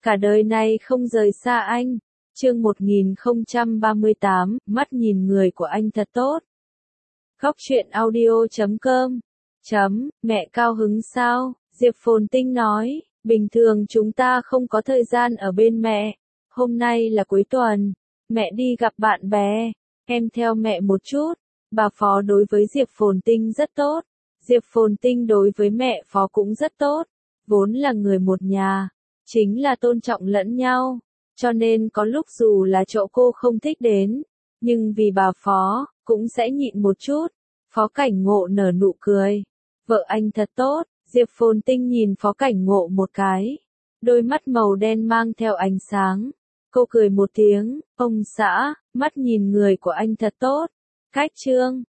cả đời này không rời xa anh. Chương 1038, mắt nhìn người của anh thật tốt. Góc truyện audio.com. Mẹ cao hứng sao? Diệp Phồn Tinh nói, bình thường chúng ta không có thời gian ở bên mẹ. Hôm nay là cuối tuần, mẹ đi gặp bạn bè, em theo mẹ một chút. Bà Phó đối với Diệp Phồn Tinh rất tốt. Diệp Phồn Tinh đối với mẹ Phó cũng rất tốt. Vốn là người một nhà, chính là tôn trọng lẫn nhau. Cho nên có lúc dù là chỗ cô không thích đến, nhưng vì bà Phó, cũng sẽ nhịn một chút. Phó Cảnh Ngộ nở nụ cười. Vợ anh thật tốt. Diệp Phồn Tinh nhìn Phó Cảnh Ngộ một cái. Đôi mắt màu đen mang theo ánh sáng. Cô cười một tiếng, ông xã, mắt nhìn người của anh thật tốt. Cách chương